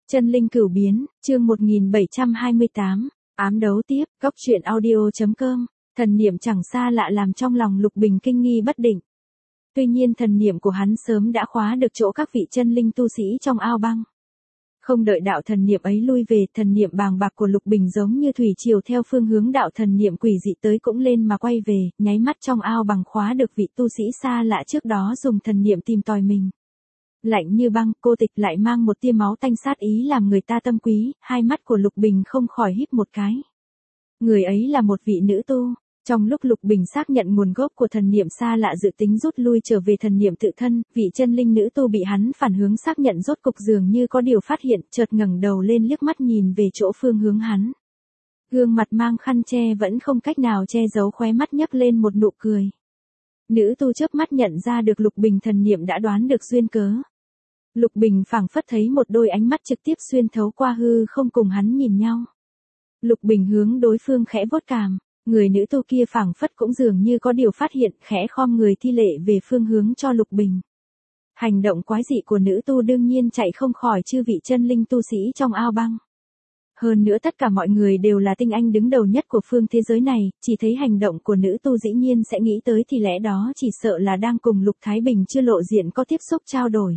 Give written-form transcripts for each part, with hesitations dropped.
Chân linh cửu biến, chương 1728, ám đấu tiếp, góc truyện audio.com, thần niệm chẳng xa lạ làm trong lòng Lục Bình kinh nghi bất định. Tuy nhiên thần niệm của hắn sớm đã khóa được chỗ các vị chân linh tu sĩ trong ao băng. Không đợi đạo thần niệm ấy lui về, thần niệm bàng bạc của Lục Bình giống như thủy triều theo phương hướng đạo thần niệm quỷ dị tới cũng lên mà quay về, nháy mắt trong ao bằng khóa được vị tu sĩ xa lạ trước đó dùng thần niệm tìm tòi mình. Lạnh như băng, cô tịch lại mang một tia máu tanh sát ý làm người ta tâm quý, hai mắt của Lục Bình không khỏi híp một cái. Người ấy là một vị nữ tu. Trong lúc Lục Bình xác nhận nguồn gốc của thần niệm xa lạ dự tính rút lui trở về thần niệm tự thân, vị chân linh nữ tu bị hắn phản hướng xác nhận rốt cục dường như có điều phát hiện, chợt ngẩng đầu lên liếc mắt nhìn về chỗ phương hướng hắn. Gương mặt mang khăn che vẫn không cách nào che giấu khóe mắt nhấc lên một nụ cười. Nữ tu chớp mắt nhận ra được Lục Bình thần niệm đã đoán được duyên cớ. Lục Bình phảng phất thấy một đôi ánh mắt trực tiếp xuyên thấu qua hư không cùng hắn nhìn nhau. Lục Bình hướng đối phương khẽ vuốt cằm. Người nữ tu kia phảng phất cũng dường như có điều phát hiện, khẽ khom người thi lễ về phương hướng cho Lục Bình. Hành động quái dị của nữ tu đương nhiên chạy không khỏi chư vị chân linh tu sĩ trong ao băng. Hơn nữa tất cả mọi người đều là tinh anh đứng đầu nhất của phương thế giới này, chỉ thấy hành động của nữ tu dĩ nhiên sẽ nghĩ tới thì lẽ đó chỉ sợ là đang cùng Lục Thái Bình chưa lộ diện có tiếp xúc trao đổi.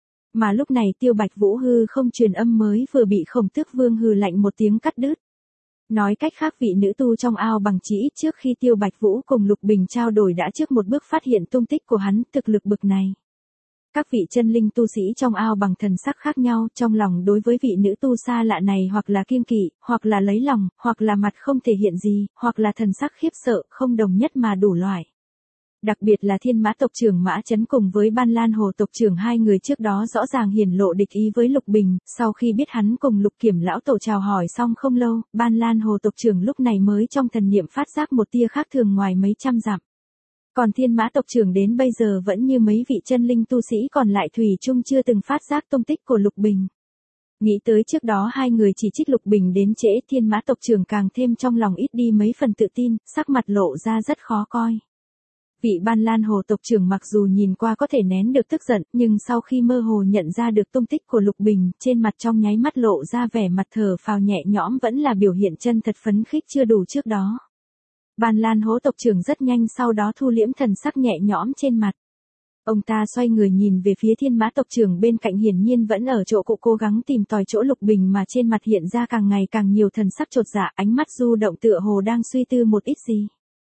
Mà lúc này Tiêu Bạch Vũ hư không truyền âm mới vừa bị Khổng Tước Vương hừ lạnh một tiếng cắt đứt. Nói cách khác vị nữ tu trong ao bằng chỉ ít trước khi Tiêu Bạch Vũ cùng Lục Bình trao đổi đã trước một bước phát hiện tung tích của hắn, thực lực bực này. Các vị chân linh tu sĩ trong ao bằng thần sắc khác nhau, trong lòng đối với vị nữ tu xa lạ này hoặc là kiêng kỵ, hoặc là lấy lòng, hoặc là mặt không thể hiện gì, hoặc là thần sắc khiếp sợ, không đồng nhất mà đủ loại. Đặc biệt là Thiên Mã tộc trưởng Mã Chấn cùng với Ban Lan Hồ tộc trưởng, hai người trước đó rõ ràng hiển lộ địch ý với Lục Bình, sau khi biết hắn cùng Lục Kiểm lão tổ chào hỏi xong không lâu, Ban Lan Hồ tộc trưởng lúc này mới trong thần niệm phát giác một tia khác thường ngoài mấy trăm dặm. Còn Thiên Mã tộc trưởng đến bây giờ vẫn như mấy vị chân linh tu sĩ còn lại thủy chung chưa từng phát giác tung tích của Lục Bình. Nghĩ tới trước đó hai người chỉ trích Lục Bình đến trễ, Thiên Mã tộc trưởng càng thêm trong lòng ít đi mấy phần tự tin, sắc mặt lộ ra rất khó coi. Vị Ban Lan Hồ tộc trưởng mặc dù nhìn qua có thể nén được tức giận, nhưng sau khi mơ hồ nhận ra được tung tích của Lục Bình, trên mặt trong nháy mắt lộ ra vẻ mặt thở phào nhẹ nhõm, vẫn là biểu hiện chân thật phấn khích chưa đủ trước đó. Ban Lan Hồ tộc trưởng rất nhanh sau đó thu liễm thần sắc nhẹ nhõm trên mặt. Ông ta xoay người nhìn về phía Thiên Mã tộc trưởng bên cạnh, hiển nhiên vẫn ở chỗ cụ cố gắng tìm tòi chỗ Lục Bình, mà trên mặt hiện ra càng ngày càng nhiều thần sắc chột dạ, ánh mắt du động tựa hồ đang suy tư một ít gì.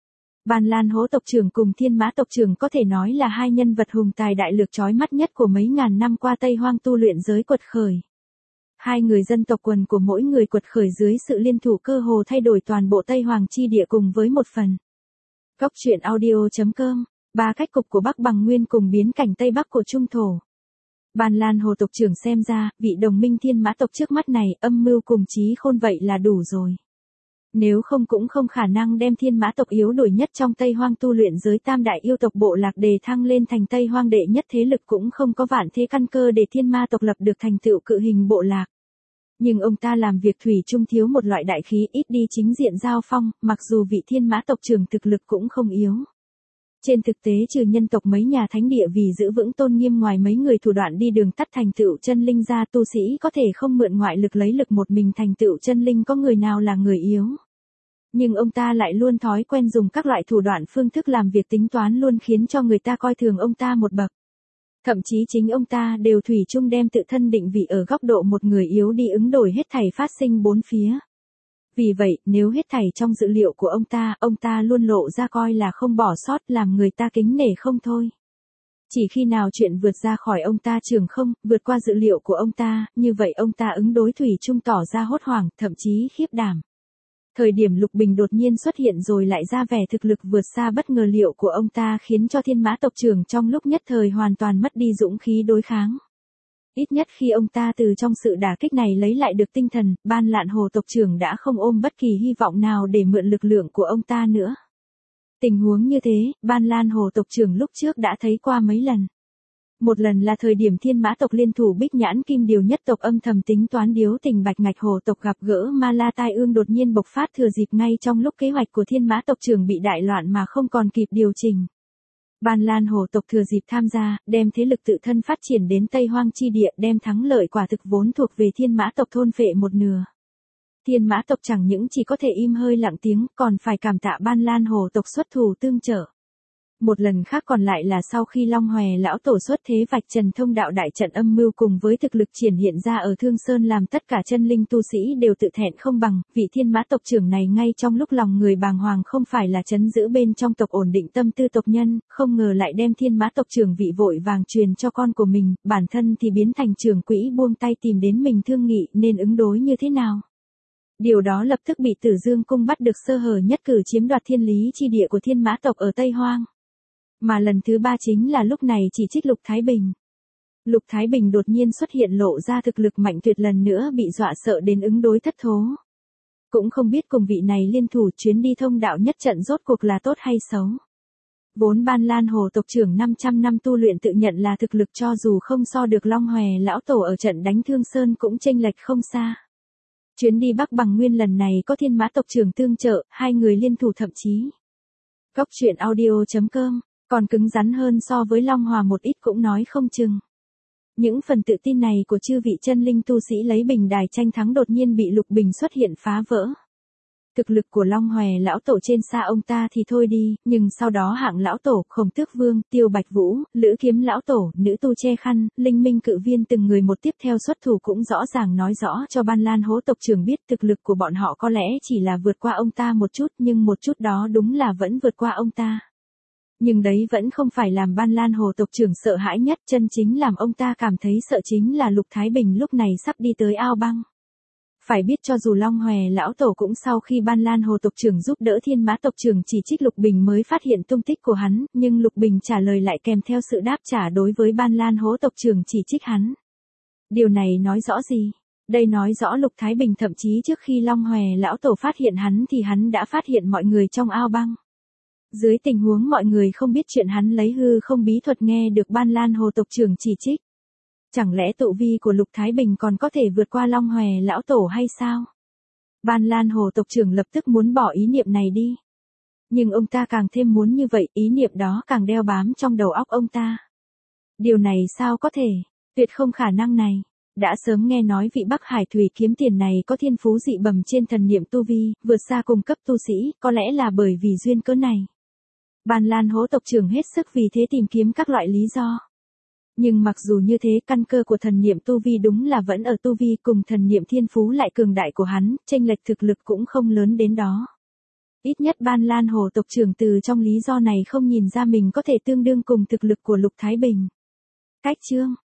Ban Lan Hố tộc trưởng cùng Thiên Mã tộc trưởng có thể nói là hai nhân vật hùng tài đại lược chói mắt nhất của mấy ngàn năm qua Tây Hoang tu luyện giới quật khởi. Hai người dân tộc quần của mỗi người quật khởi dưới sự liên thủ cơ hồ thay đổi toàn bộ Tây Hoàng chi địa cùng với một phần. Góc truyện audio.com, ba cách cục của Bắc Bằng Nguyên cùng biến cảnh Tây Bắc của Trung Thổ. Ban Lan Hồ tộc trưởng xem ra, vị đồng minh Thiên Mã tộc trước mắt này âm mưu cùng trí khôn vậy là đủ rồi. Nếu không cũng không khả năng đem Thiên Mã tộc yếu đuổi nhất trong Tây Hoang tu luyện giới tam đại yêu tộc bộ lạc đề thăng lên thành Tây Hoang đệ nhất thế lực, cũng không có vạn thế căn cơ để Thiên Ma tộc lập được thành tựu cự hình bộ lạc. Nhưng ông ta làm việc thủy chung thiếu một loại đại khí, ít đi chính diện giao phong, mặc dù vị Thiên Mã tộc trưởng thực lực cũng không yếu. Trên thực tế trừ nhân tộc mấy nhà thánh địa vì giữ vững tôn nghiêm, ngoài mấy người thủ đoạn đi đường tắt thành tựu chân linh ra, tu sĩ có thể không mượn ngoại lực lấy lực một mình thành tựu chân linh có người nào là người yếu. Nhưng ông ta lại luôn thói quen dùng các loại thủ đoạn phương thức làm việc tính toán, luôn khiến cho người ta coi thường ông ta một bậc. Thậm chí chính ông ta đều thủy chung đem tự thân định vị ở góc độ một người yếu đi ứng đổi hết thảy phát sinh bốn phía. Vì vậy, nếu hết thảy trong dữ liệu của ông ta luôn lộ ra coi là không bỏ sót, làm người ta kính nể không thôi. Chỉ khi nào chuyện vượt ra khỏi ông ta trường không, vượt qua dữ liệu của ông ta, như vậy ông ta ứng đối thủy chung tỏ ra hốt hoảng, thậm chí khiếp đảm. Thời điểm Lục Bình đột nhiên xuất hiện rồi lại ra vẻ thực lực vượt xa bất ngờ liệu của ông ta, khiến cho Thiên Mã tộc trưởng trong lúc nhất thời hoàn toàn mất đi dũng khí đối kháng. Ít nhất khi ông ta từ trong sự đả kích này lấy lại được tinh thần, Ban Lan Hồ tộc trưởng đã không ôm bất kỳ hy vọng nào để mượn lực lượng của ông ta nữa. Tình huống như thế, Ban Lan Hồ tộc trưởng lúc trước đã thấy qua mấy lần. Một lần là thời điểm Thiên Mã tộc liên thủ Bích Nhãn Kim Điều nhất tộc âm thầm tính toán điếu tình Bạch Ngạch Hồ tộc gặp gỡ Ma La tai ương đột nhiên bộc phát thừa dịp ngay trong lúc kế hoạch của Thiên Mã tộc trưởng bị đại loạn mà không còn kịp điều chỉnh. Ban Lan Hồ tộc thừa dịp tham gia, đem thế lực tự thân phát triển đến Tây Hoang chi địa, đem thắng lợi quả thực vốn thuộc về Thiên Mã tộc thôn phệ một nửa. Thiên Mã tộc chẳng những chỉ có thể im hơi lặng tiếng, còn phải cảm tạ Ban Lan Hồ tộc xuất thủ tương trợ. Một lần khác còn lại là sau khi Long Hòe lão tổ xuất thế vạch trần thông đạo đại trận âm mưu cùng với thực lực triển hiện ra ở Thương Sơn làm tất cả chân linh tu sĩ đều tự thẹn không bằng, vị Thiên Mã tộc trưởng này ngay trong lúc lòng người bàng hoàng không phải là trấn giữ bên trong tộc ổn định tâm tư tộc nhân, không ngờ lại đem Thiên Mã tộc trưởng vị vội vàng truyền cho con của mình, bản thân thì biến thành trưởng quỹ buông tay tìm đến mình thương nghị nên ứng đối như thế nào. Điều đó lập tức bị Tử Dương cung bắt được sơ hở, nhất cử chiếm đoạt thiên lý chi địa của Thiên Mã tộc ở Tây Hoang. Mà lần thứ ba chính là lúc này chỉ trích Lục Thái Bình. Lục Thái Bình đột nhiên xuất hiện lộ ra thực lực mạnh tuyệt, lần nữa bị dọa sợ đến ứng đối thất thố. Cũng không biết cùng vị này liên thủ chuyến đi thông đạo nhất trận rốt cuộc là tốt hay xấu. Vốn Ban Lan Hồ tộc trưởng 500 năm tu luyện tự nhận là thực lực cho dù không so được Long Hòe lão tổ ở trận đánh Thương Sơn cũng chênh lệch không xa. Chuyến đi Bắc Bằng Nguyên lần này có Thiên Mã tộc trưởng tương trợ, hai người liên thủ thậm chí. Cốc truyện audio.com còn cứng rắn hơn so với Long Hòa một ít cũng nói không chừng. Những phần tự tin này của chư vị chân linh tu sĩ lấy bình đài tranh thắng đột nhiên bị Lục Bình xuất hiện phá vỡ. Thực lực của Long Hòe lão tổ trên xa ông ta thì thôi đi, nhưng sau đó Hạng lão tổ, Khổng Tước Vương, Tiêu Bạch Vũ, Lữ Kiếm lão tổ, Nữ Tu Che Khăn, Linh Minh Cự Viên từng người một tiếp theo xuất thủ cũng rõ ràng nói rõ cho Ban Lan Hố tộc trưởng biết thực lực của bọn họ có lẽ chỉ là vượt qua ông ta một chút, nhưng một chút đó đúng là vẫn vượt qua ông ta. Nhưng đấy vẫn không phải làm Ban Lan Hồ tộc trưởng sợ hãi nhất, chân chính làm ông ta cảm thấy sợ chính là Lục Thái Bình lúc này sắp đi tới ao băng. Phải biết cho dù Long Hòe lão tổ cũng sau khi Ban Lan Hồ tộc trưởng giúp đỡ Thiên Mã tộc trưởng chỉ trích Lục Bình mới phát hiện tung tích của hắn, nhưng Lục Bình trả lời lại kèm theo sự đáp trả đối với Ban Lan Hố tộc trưởng chỉ trích hắn. Điều này nói rõ gì? Đây nói rõ Lục Thái Bình thậm chí trước khi Long Hòe lão tổ phát hiện hắn thì hắn đã phát hiện mọi người trong ao băng. Dưới tình huống mọi người không biết chuyện hắn lấy hư không bí thuật nghe được Ban Lan Hồ tộc trưởng chỉ trích. Chẳng lẽ tụ vi của Lục Thái Bình còn có thể vượt qua Long Hòe lão tổ hay sao? Ban Lan Hồ tộc trưởng lập tức muốn bỏ ý niệm này đi. Nhưng ông ta càng thêm muốn như vậy, ý niệm đó càng đeo bám trong đầu óc ông ta. Điều này sao có thể? Tuyệt không khả năng này. Đã sớm nghe nói vị Bắc Hải Thủy kiếm tiền này có thiên phú dị bẩm trên thần niệm tu vi, vượt xa cùng cấp tu sĩ, có lẽ là bởi vì duyên cớ này. Ban Lan Hố tộc trưởng hết sức vì thế tìm kiếm các loại lý do. Nhưng mặc dù như thế, căn cơ của thần niệm tu vi đúng là vẫn ở tu vi, cùng thần niệm thiên phú lại cường đại của hắn, chênh lệch thực lực cũng không lớn đến đó. Ít nhất Ban Lan Hồ tộc trưởng từ trong lý do này không nhìn ra mình có thể tương đương cùng thực lực của Lục Thái Bình. Cách chương